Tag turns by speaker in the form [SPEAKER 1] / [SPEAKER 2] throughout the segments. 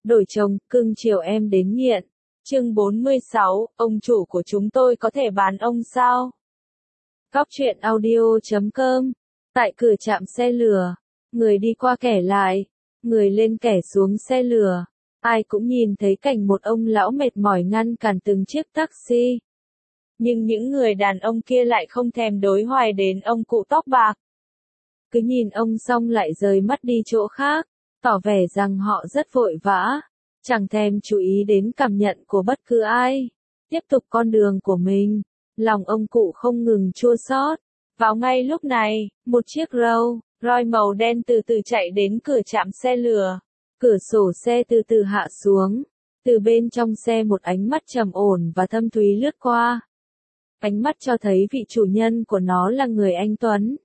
[SPEAKER 1] đổi chồng, cưng chiều em đến nghiện. Chương 46, ông chủ của chúng tôi có thể bán ông sao? Cóc truyện audio.com. Tại cửa trạm xe lửa, người đi qua kẻ lại, người lên kẻ xuống xe lửa. Ai cũng nhìn thấy cảnh một ông lão mệt mỏi ngăn cản từng chiếc taxi. Nhưng những người đàn ông kia lại không thèm đối hoài đến ông cụ tóc bạc. Cứ nhìn ông xong lại rời mắt đi chỗ khác, tỏ vẻ rằng họ rất vội vã, chẳng thèm chú ý đến cảm nhận của bất cứ ai. Tiếp tục con đường của mình, lòng ông cụ không ngừng chua xót. Vào ngay lúc này, một chiếc Rolls Royce màu đen từ từ chạy đến cửa trạm xe lửa. Cửa sổ xe từ từ hạ xuống. Từ bên trong xe một ánh mắt trầm ổn và thâm thúy lướt qua. Ánh mắt cho thấy vị chủ nhân của nó là người anh tuấn.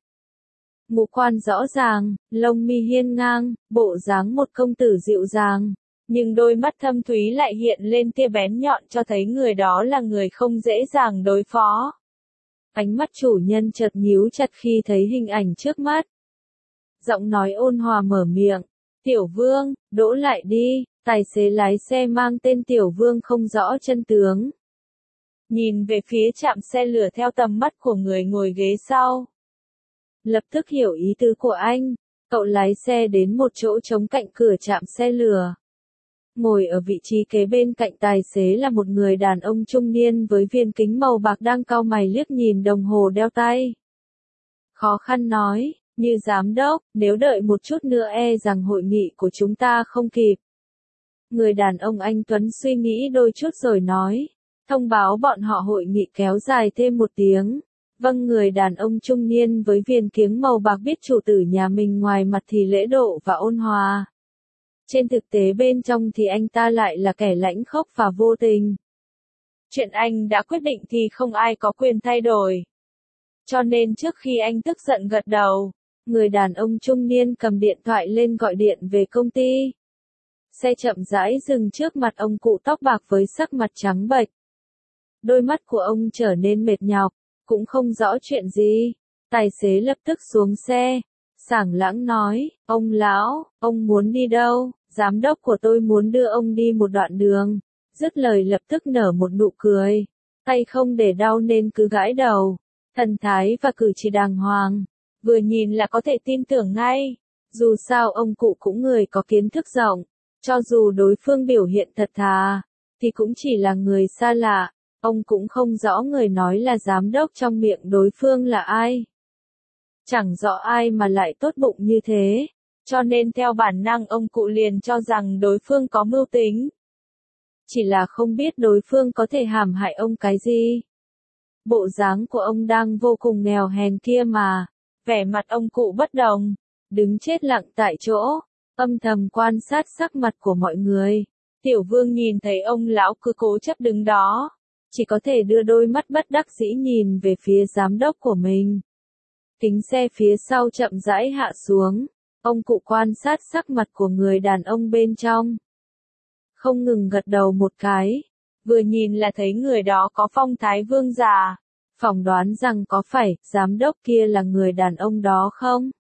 [SPEAKER 1] Ngũ quan rõ ràng, lông mi hiên ngang, bộ dáng một công tử dịu dàng. Nhưng đôi mắt thâm thúy lại hiện lên tia bén nhọn cho thấy người đó là người không dễ dàng đối phó. Ánh mắt chủ nhân chợt nhíu chặt khi thấy hình ảnh trước mắt. Giọng nói ôn hòa mở miệng. Tiểu Vương, đỗ lại đi. Tài xế lái xe mang tên Tiểu Vương không rõ chân tướng. Nhìn về phía trạm xe lửa theo tầm mắt của người ngồi ghế sau. Lập tức hiểu ý tứ của anh, cậu lái xe đến một chỗ trống cạnh cửa trạm xe lửa. Ngồi ở vị trí kế bên cạnh tài xế là một người đàn ông trung niên với viền kính màu bạc đang cau mày liếc nhìn đồng hồ đeo tay. Khó khăn nói, như giám đốc, nếu đợi một chút nữa rằng hội nghị của chúng ta không kịp. Người đàn ông anh Tuấn suy nghĩ đôi chút rồi nói, thông báo bọn họ hội nghị kéo dài thêm một tiếng. Vâng, người đàn ông trung niên với viền kiếng màu bạc biết chủ tử nhà mình ngoài mặt thì lễ độ và ôn hòa. Trên thực tế bên trong thì anh ta lại là kẻ lãnh khốc và vô tình. Chuyện anh đã quyết định thì không ai có quyền thay đổi. Cho nên trước khi anh tức giận gật đầu, người đàn ông trung niên cầm điện thoại lên gọi điện về công ty. Xe chậm rãi dừng trước mặt ông cụ tóc bạc với sắc mặt trắng bệch. Đôi mắt của ông trở nên mệt nhọc, cũng không rõ chuyện gì. Tài xế lập tức xuống xe, sảng lãng nói, ông lão, ông muốn đi đâu? Giám đốc của tôi muốn đưa ông đi một đoạn đường. Dứt lời lập tức nở một nụ cười. Tay không để đau nên cứ gãi đầu. Thần thái và cử chỉ đàng hoàng. Vừa nhìn là có thể tin tưởng ngay. Dù sao ông cụ cũng người có kiến thức rộng. Cho dù đối phương biểu hiện thật thà, thì cũng chỉ là người xa lạ. Ông cũng không rõ người nói là giám đốc trong miệng đối phương là ai. Chẳng rõ ai mà lại tốt bụng như thế. Cho nên theo bản năng ông cụ liền cho rằng đối phương có mưu tính. Chỉ là không biết đối phương có thể hãm hại ông cái gì. Bộ dáng của ông đang vô cùng nghèo hèn kia mà. Vẻ mặt ông cụ bất đồng. Đứng chết lặng tại chỗ. Âm thầm quan sát sắc mặt của mọi người. Tiểu Vương nhìn thấy ông lão cứ cố chấp đứng đó. Chỉ có thể đưa đôi mắt bất đắc dĩ nhìn về phía giám đốc của mình. Kính xe phía sau chậm rãi hạ xuống. Ông cụ quan sát sắc mặt của người đàn ông bên trong. Không ngừng gật đầu một cái. Vừa nhìn là thấy người đó có phong thái vương giả. Phỏng đoán rằng có phải giám đốc kia là người đàn ông đó không?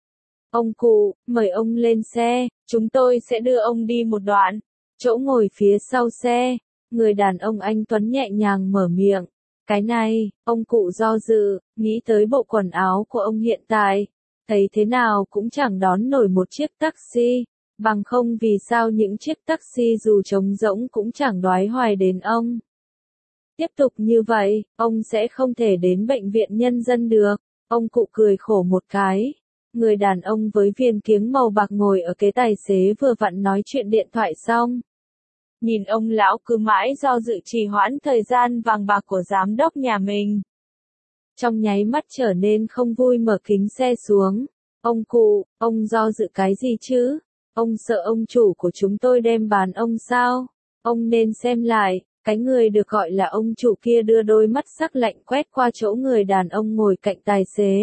[SPEAKER 1] Ông cụ, mời ông lên xe. Chúng tôi sẽ đưa ông đi một đoạn. Chỗ ngồi phía sau xe. Người đàn ông anh Tuấn nhẹ nhàng mở miệng. Cái này, ông cụ do dự, nghĩ tới bộ quần áo của ông hiện tại. Thấy thế nào cũng chẳng đón nổi một chiếc taxi. Bằng không vì sao những chiếc taxi dù trống rỗng cũng chẳng đoái hoài đến ông. Tiếp tục như vậy, ông sẽ không thể đến bệnh viện nhân dân được. Ông cụ cười khổ một cái. Người đàn ông với viền kiếng màu bạc ngồi ở kế tài xế vừa vặn nói chuyện điện thoại xong. Nhìn ông lão cứ mãi do dự trì hoãn thời gian vàng bạc của giám đốc nhà mình. Trong nháy mắt trở nên không vui mở kính xe xuống. Ông cụ, ông do dự cái gì chứ? Ông sợ ông chủ của chúng tôi đem bán ông sao? Ông nên xem lại, cái người được gọi là ông chủ kia đưa đôi mắt sắc lạnh quét qua chỗ người đàn ông ngồi cạnh tài xế.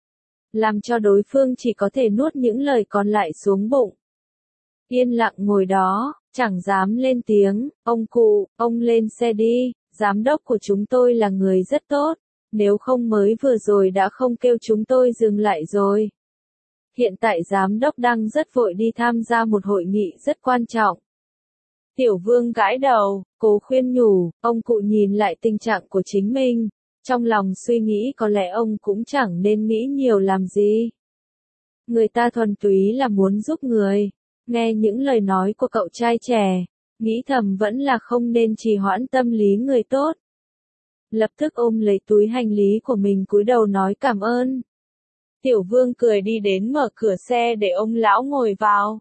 [SPEAKER 1] Làm cho đối phương chỉ có thể nuốt những lời còn lại xuống bụng. Yên lặng ngồi đó, chẳng dám lên tiếng. Ông cụ, ông lên xe đi, giám đốc của chúng tôi là người rất tốt. Nếu không mới vừa rồi đã không kêu chúng tôi dừng lại rồi. Hiện tại giám đốc đang rất vội đi tham gia một hội nghị rất quan trọng. Tiểu Vương gãi đầu, cố khuyên nhủ, ông cụ nhìn lại tình trạng của chính mình, trong lòng suy nghĩ có lẽ ông cũng chẳng nên nghĩ nhiều làm gì. Người ta thuần túy là muốn giúp người, nghe những lời nói của cậu trai trẻ, nghĩ thầm vẫn là không nên trì hoãn tâm lý người tốt. Lập tức ôm lấy túi hành lý của mình cúi đầu nói cảm ơn. Tiểu Vương cười đi đến mở cửa xe để ông lão ngồi vào.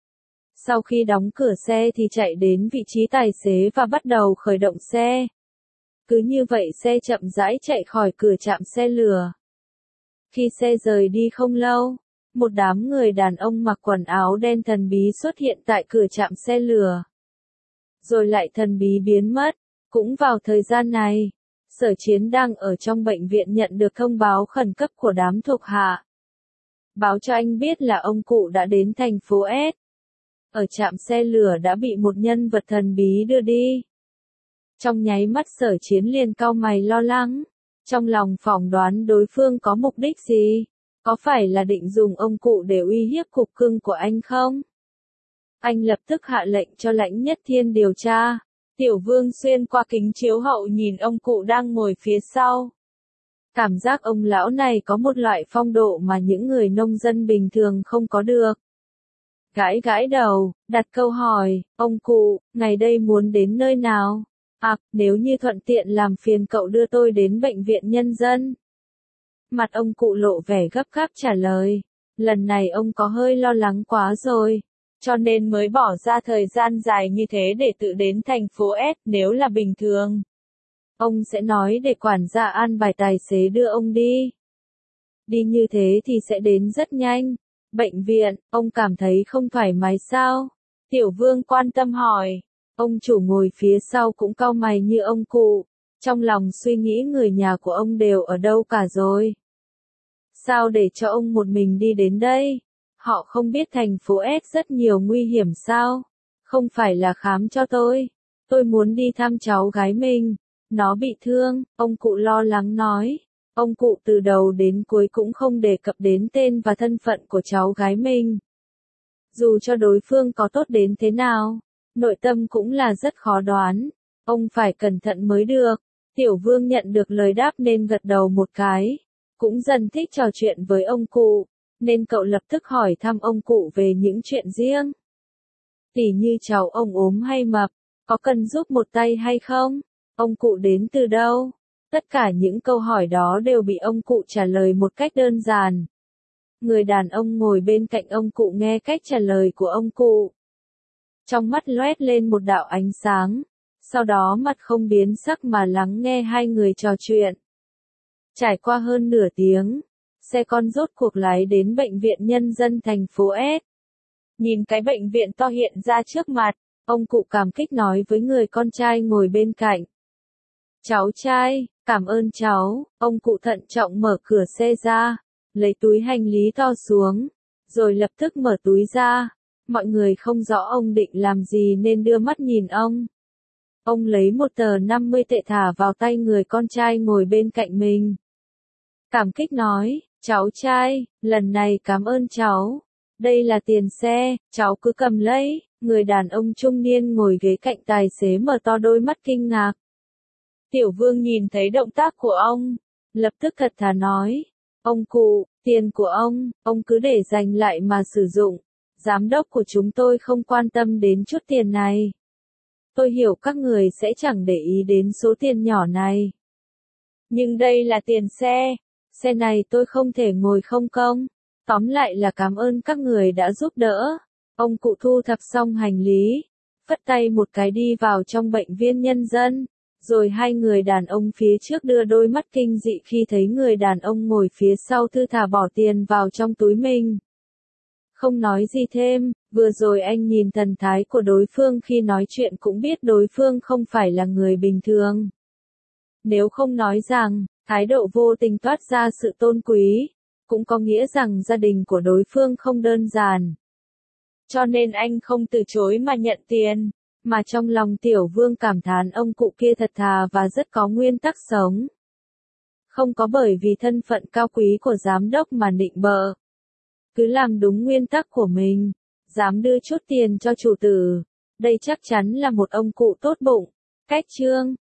[SPEAKER 1] Sau khi đóng cửa xe thì chạy đến vị trí tài xế và bắt đầu khởi động xe. Cứ như vậy xe chậm rãi chạy khỏi cửa trạm xe lửa. Khi xe rời đi không lâu, một đám người đàn ông mặc quần áo đen thần bí xuất hiện tại cửa trạm xe lửa. Rồi lại thần bí biến mất. Cũng vào thời gian này, Sở Chiến đang ở trong bệnh viện nhận được thông báo khẩn cấp của đám thuộc hạ. Báo cho anh biết là ông cụ đã đến thành phố S. Ở trạm xe lửa đã bị một nhân vật thần bí đưa đi. Trong nháy mắt Sở Chiến liền cau mày lo lắng. Trong lòng phỏng đoán đối phương có mục đích gì? Có phải là định dùng ông cụ để uy hiếp cục cưng của anh không? Anh lập tức hạ lệnh cho Lãnh Nhất Thiên điều tra. Tiểu Vương xuyên qua kính chiếu hậu nhìn ông cụ đang ngồi phía sau. Cảm giác ông lão này có một loại phong độ mà những người nông dân bình thường không có được. Gãi gãi đầu, đặt câu hỏi, ông cụ, ngày đây muốn đến nơi nào? À, nếu như thuận tiện làm phiền cậu đưa tôi đến bệnh viện nhân dân. Mặt ông cụ lộ vẻ gấp gáp trả lời. Lần này ông có hơi lo lắng quá rồi. Cho nên mới bỏ ra thời gian dài như thế để tự đến thành phố S. Nếu là bình thường, ông sẽ nói để quản gia an bài tài xế đưa ông đi. Đi như thế thì sẽ đến rất nhanh. Bệnh viện, ông cảm thấy không thoải mái sao? Tiểu Vương quan tâm hỏi. Ông chủ ngồi phía sau cũng cau mày như ông cụ. Trong lòng suy nghĩ người nhà của ông đều ở đâu cả rồi. Sao để cho ông một mình đi đến đây? Họ không biết thành phố S rất nhiều nguy hiểm sao? Không phải là khám cho tôi. Tôi muốn đi thăm cháu gái mình. Nó bị thương, ông cụ lo lắng nói. Ông cụ từ đầu đến cuối cũng không đề cập đến tên và thân phận của cháu gái mình. Dù cho đối phương có tốt đến thế nào, nội tâm cũng là rất khó đoán. Ông phải cẩn thận mới được. Tiểu Vương nhận được lời đáp nên gật đầu một cái. Cũng dần thích trò chuyện với ông cụ, nên cậu lập tức hỏi thăm ông cụ về những chuyện riêng. Tỉ như cháu ông ốm hay mập, có cần giúp một tay hay không? Ông cụ đến từ đâu? Tất cả những câu hỏi đó đều bị ông cụ trả lời một cách đơn giản. Người đàn ông ngồi bên cạnh ông cụ nghe cách trả lời của ông cụ. Trong mắt loét lên một đạo ánh sáng, sau đó mặt không biến sắc mà lắng nghe hai người trò chuyện. Trải qua hơn nửa tiếng, xe con rốt cuộc lái đến bệnh viện nhân dân thành phố S. Nhìn cái bệnh viện to hiện ra trước mặt, ông cụ cảm kích nói với người con trai ngồi bên cạnh. Cháu trai, cảm ơn cháu. Ông cụ thận trọng mở cửa xe ra, lấy túi hành lý to xuống, rồi lập tức mở túi ra. Mọi người không rõ ông định làm gì nên đưa mắt nhìn ông. Ông lấy một tờ 50 tệ thả vào tay người con trai ngồi bên cạnh mình. Cảm kích nói, cháu trai, lần này cảm ơn cháu. Đây là tiền xe, cháu cứ cầm lấy. Người đàn ông trung niên ngồi ghế cạnh tài xế mở to đôi mắt kinh ngạc. Tiểu Vương nhìn thấy động tác của ông, lập tức thật thà nói, ông cụ, tiền của ông cứ để dành lại mà sử dụng. Giám đốc của chúng tôi không quan tâm đến chút tiền này. Tôi hiểu các người sẽ chẳng để ý đến số tiền nhỏ này. Nhưng đây là tiền xe. Xe này tôi không thể ngồi không công. Tóm lại là cảm ơn các người đã giúp đỡ. Ông cụ thu thập xong hành lý, phất tay một cái đi vào trong bệnh viện nhân dân. Rồi hai người đàn ông phía trước đưa đôi mắt kinh dị khi thấy người đàn ông ngồi phía sau thư thả bỏ tiền vào trong túi mình. Không nói gì thêm, vừa rồi anh nhìn thần thái của đối phương khi nói chuyện cũng biết đối phương không phải là người bình thường. Nếu không nói rằng, thái độ vô tình toát ra sự tôn quý, cũng có nghĩa rằng gia đình của đối phương không đơn giản. Cho nên anh không từ chối mà nhận tiền, mà trong lòng Tiểu Vương cảm thán ông cụ kia thật thà và rất có nguyên tắc sống. Không có bởi vì thân phận cao quý của giám đốc mà nịnh bợ. Cứ làm đúng nguyên tắc của mình, dám đưa chút tiền cho chủ tử, Đây chắc chắn là một ông cụ tốt bụng. Cách chương